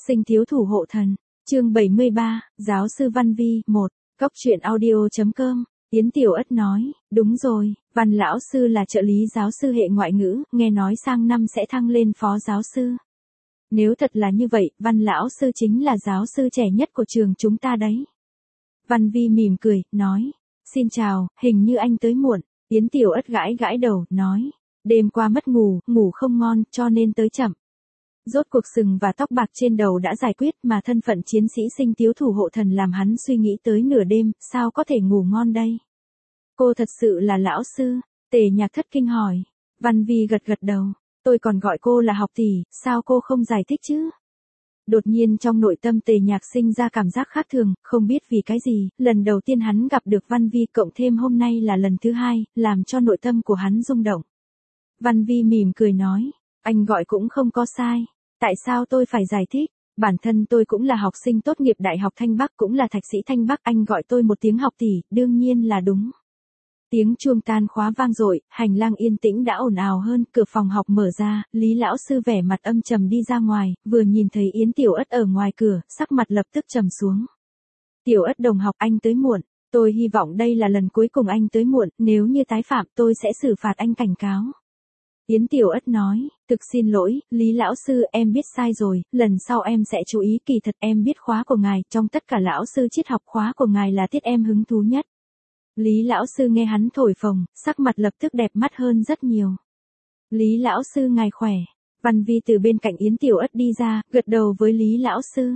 Sinh thiếu thủ hộ thần, chương 73, giáo sư Văn Vi, 1, Cóc truyện audio.com, Yến Tiểu Ất nói, đúng rồi, Văn lão sư là trợ lý giáo sư hệ ngoại ngữ, nghe nói sang năm sẽ thăng lên phó giáo sư. Nếu thật là như vậy, Văn lão sư chính là giáo sư trẻ nhất của trường chúng ta đấy. Văn Vi mỉm cười, nói, xin chào, hình như anh tới muộn. Yến Tiểu Ất gãi gãi đầu, nói, đêm qua mất ngủ, ngủ không ngon, cho nên tới chậm. Rốt cuộc sừng và tóc bạc trên đầu đã giải quyết mà thân phận chiến sĩ sinh tiếu thủ hộ thần làm hắn suy nghĩ tới nửa đêm, sao có thể ngủ ngon đây? Cô thật sự là lão sư, Tề Nhạc thất kinh hỏi. Văn Vi gật gật đầu, tôi còn gọi cô là học tỷ, sao cô không giải thích chứ? Đột nhiên trong nội tâm Tề Nhạc sinh ra cảm giác khác thường, không biết vì cái gì, lần đầu tiên hắn gặp được Văn Vi cộng thêm hôm nay là lần thứ hai, làm cho nội tâm của hắn rung động. Văn Vi mỉm cười nói, anh gọi cũng không có sai, tại sao tôi phải giải thích, bản thân tôi cũng là học sinh tốt nghiệp Đại học Thanh Bắc cũng là thạc sĩ Thanh Bắc, anh gọi tôi một tiếng học tỷ, đương nhiên là đúng. Tiếng chuông tan khóa vang dội, hành lang yên tĩnh đã ồn ào hơn, cửa phòng học mở ra, Lý lão sư vẻ mặt âm trầm đi ra ngoài, vừa nhìn thấy Yến Tiểu Ất ở ngoài cửa, sắc mặt lập tức trầm xuống. Tiểu Ất đồng học, anh tới muộn, tôi hy vọng đây là lần cuối cùng anh tới muộn, nếu như tái phạm tôi sẽ xử phạt anh cảnh cáo. Yến Tiểu Ất nói, thực xin lỗi, Lý lão sư, em biết sai rồi, lần sau em sẽ chú ý, kỳ thật em biết khóa của ngài, trong tất cả lão sư triết học khóa của ngài là tiết em hứng thú nhất. Lý lão sư nghe hắn thổi phồng, sắc mặt lập tức đẹp mắt hơn rất nhiều. Lý lão sư ngài khỏe. Văn Vi từ bên cạnh Yến Tiểu Ất đi ra, gật đầu với Lý lão sư.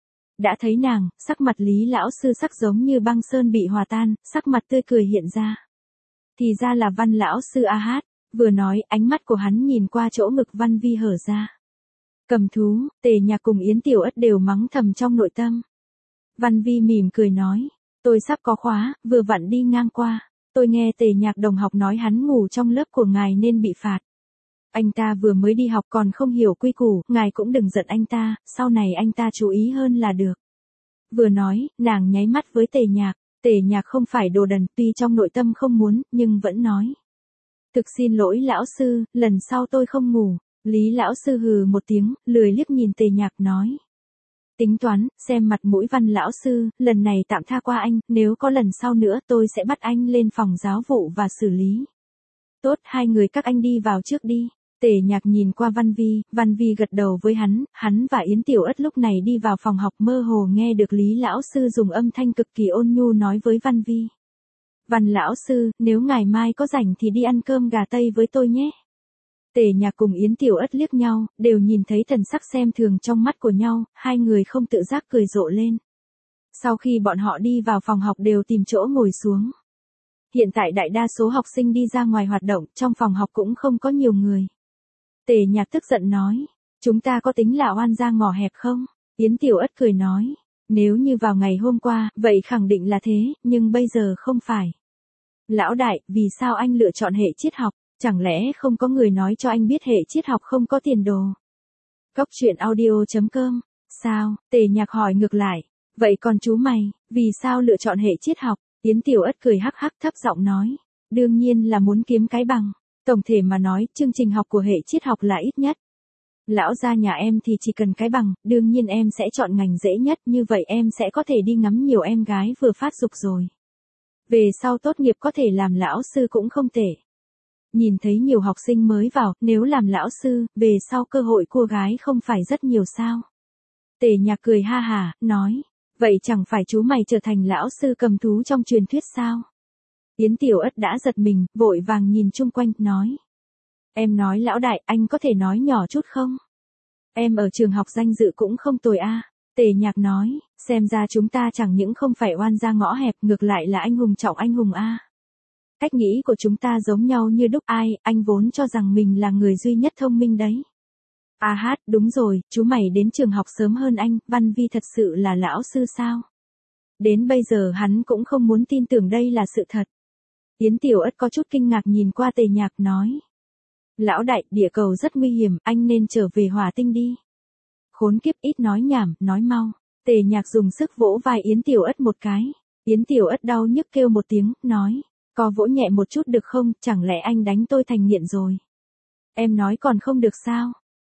Đã thấy nàng, sắc mặt Lý lão sư sắc giống như băng sơn bị hòa tan, sắc mặt tươi cười hiện ra. Thì ra là Văn lão sư a hát, vừa nói, ánh mắt của hắn nhìn qua chỗ ngực Văn Vi hở ra. Cầm thú, Tề Nhạc cùng Yến Tiểu Ất đều mắng thầm trong nội tâm. Văn Vi mỉm cười nói, tôi sắp có khóa, vừa vặn đi ngang qua, tôi nghe Tề Nhạc đồng học nói hắn ngủ trong lớp của ngài nên bị phạt. Anh ta vừa mới đi học còn không hiểu quy củ, ngài cũng đừng giận anh ta, sau này anh ta chú ý hơn là được. Vừa nói, nàng nháy mắt với Tề Nhạc không phải đồ đần, tuy trong nội tâm không muốn, nhưng vẫn nói. Thực xin lỗi lão sư, lần sau tôi không ngủ. Lý lão sư hừ một tiếng, lười liếc nhìn Tề Nhạc nói. Tính toán, xem mặt mũi Văn lão sư, lần này tạm tha qua anh, nếu có lần sau nữa tôi sẽ bắt anh lên phòng giáo vụ và xử lý. Tốt, hai người các anh đi vào trước đi. Tề Nhạc nhìn qua Văn Vi gật đầu với hắn và Yến Tiểu Ất lúc này đi vào phòng học, mơ hồ nghe được Lý lão sư dùng âm thanh cực kỳ ôn nhu nói với Văn Vi. Văn lão sư, nếu ngày mai có rảnh thì đi ăn cơm gà Tây với tôi nhé. Tề Nhạc cùng Yến Tiểu Ất liếc nhau, đều nhìn thấy thần sắc xem thường trong mắt của nhau, hai người không tự giác cười rộ lên. Sau khi bọn họ đi vào phòng học đều tìm chỗ ngồi xuống. Hiện tại đại đa số học sinh đi ra ngoài hoạt động, trong phòng học cũng không có nhiều người. Tề Nhạc tức giận nói, chúng ta có tính là oan ra ngõ hẹp không? Yến Tiểu Ất cười nói, nếu như vào ngày hôm qua, vậy khẳng định là thế, nhưng bây giờ không phải. Lão đại, vì sao anh lựa chọn hệ triết học? Chẳng lẽ không có người nói cho anh biết hệ triết học không có tiền đồ? Cóc truyện audio.com, sao? Tề Nhạc hỏi ngược lại, vậy còn chú mày, vì sao lựa chọn hệ triết học? Yến Tiểu Ất cười hắc hắc thấp giọng nói, đương nhiên là muốn kiếm cái bằng. Tổng thể mà nói, chương trình học của hệ triết học là ít nhất. Lão gia nhà em thì chỉ cần cái bằng, đương nhiên em sẽ chọn ngành dễ nhất, như vậy em sẽ có thể đi ngắm nhiều em gái vừa phát dục rồi. Về sau tốt nghiệp có thể làm lão sư cũng không tệ. Nhìn thấy nhiều học sinh mới vào, nếu làm lão sư, về sau cơ hội cua gái không phải rất nhiều sao? Tề Nhạc cười ha hả, nói, vậy chẳng phải chú mày trở thành lão sư cầm thú trong truyền thuyết sao? Yến Tiểu Ất đã giật mình, vội vàng nhìn chung quanh, nói. Em nói lão đại, anh có thể nói nhỏ chút không? Em ở trường học danh dự cũng không tồi a. Tề Nhạc nói, xem ra chúng ta chẳng những không phải oan ra ngõ hẹp, ngược lại là anh hùng trọng anh hùng a. Cách nghĩ của chúng ta giống nhau như đúc, anh vốn cho rằng mình là người duy nhất thông minh đấy. A hát, đúng rồi, chú mày đến trường học sớm hơn anh, Văn Vi thật sự là lão sư sao? Đến bây giờ hắn cũng không muốn tin tưởng đây là sự thật. Yến Tiểu Ất có chút kinh ngạc nhìn qua Tề Nhạc nói. Lão đại, địa cầu rất nguy hiểm, anh nên trở về hỏa tinh đi. Khốn kiếp, ít nói nhảm, nói mau. Tề Nhạc dùng sức vỗ vai Yến Tiểu Ất một cái. Yến Tiểu Ất đau nhức kêu một tiếng, nói. Có vỗ nhẹ một chút được không, chẳng lẽ anh đánh tôi thành nghiện rồi? Em nói còn không được sao?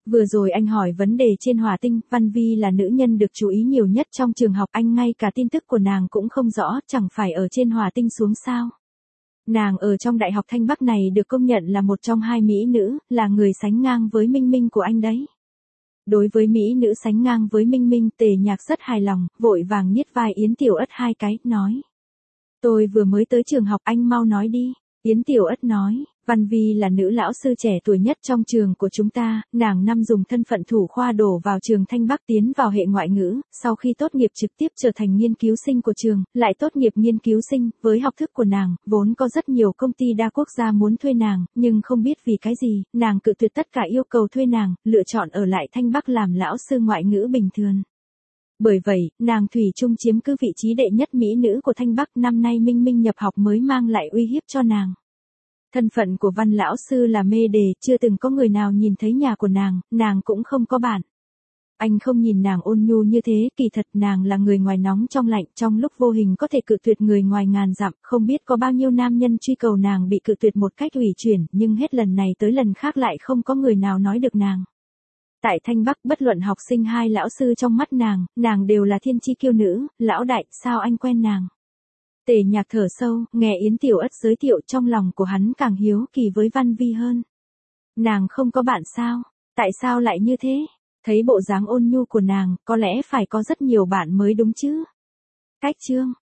Vừa rồi anh hỏi vấn đề trên Hỏa Tinh, Văn Vi là nữ nhân được chú ý nhiều nhất trong trường học, anh ngay cả tin tức của nàng cũng không rõ, chẳng phải ở trên Hỏa Tinh xuống sao. Nàng ở trong Đại học Thanh Bắc này được công nhận là một trong hai mỹ nữ, là người sánh ngang với Minh Minh của anh đấy. Đối với mỹ nữ sánh ngang với Minh Minh, Tề Nhạc rất hài lòng, vội vàng niết vai Yến Tiểu Ất hai cái, nói. Tôi vừa mới tới trường học, anh mau nói đi. Yến Tiểu Ất nói, Văn Vi là nữ lão sư trẻ tuổi nhất trong trường của chúng ta, nàng năm dùng thân phận thủ khoa đổ vào trường Thanh Bắc tiến vào hệ ngoại ngữ, sau khi tốt nghiệp trực tiếp trở thành nghiên cứu sinh của trường, lại tốt nghiệp nghiên cứu sinh, với học thức của nàng, vốn có rất nhiều công ty đa quốc gia muốn thuê nàng, nhưng không biết vì cái gì, nàng cự tuyệt tất cả yêu cầu thuê nàng, lựa chọn ở lại Thanh Bắc làm lão sư ngoại ngữ bình thường. Bởi vậy, nàng thủy chung chiếm cứ vị trí đệ nhất mỹ nữ của Thanh Bắc, năm nay Minh Minh nhập học mới mang lại uy hiếp cho nàng. Thân phận của Văn lão sư là mê đề, chưa từng có người nào nhìn thấy nhà của nàng cũng không có bạn. Anh không nhìn nàng ôn nhu như thế, kỳ thật nàng là người ngoài nóng trong lạnh, trong lúc vô hình có thể cự tuyệt người ngoài ngàn dặm, không biết có bao nhiêu nam nhân truy cầu nàng bị cự tuyệt một cách ủy chuyển, nhưng hết lần này tới lần khác lại không có người nào nói được nàng. Tại Thanh Bắc, bất luận học sinh hay lão sư trong mắt nàng đều là thiên chi kiêu nữ, lão đại, sao anh quen nàng? Tề Nhạc thở sâu, nghe Yến Tiểu Ất giới thiệu, trong lòng của hắn càng hiếu kỳ với Văn Vi hơn. Nàng không có bạn sao? Tại sao lại như thế? Thấy bộ dáng ôn nhu của nàng, có lẽ phải có rất nhiều bạn mới đúng chứ? Cách chương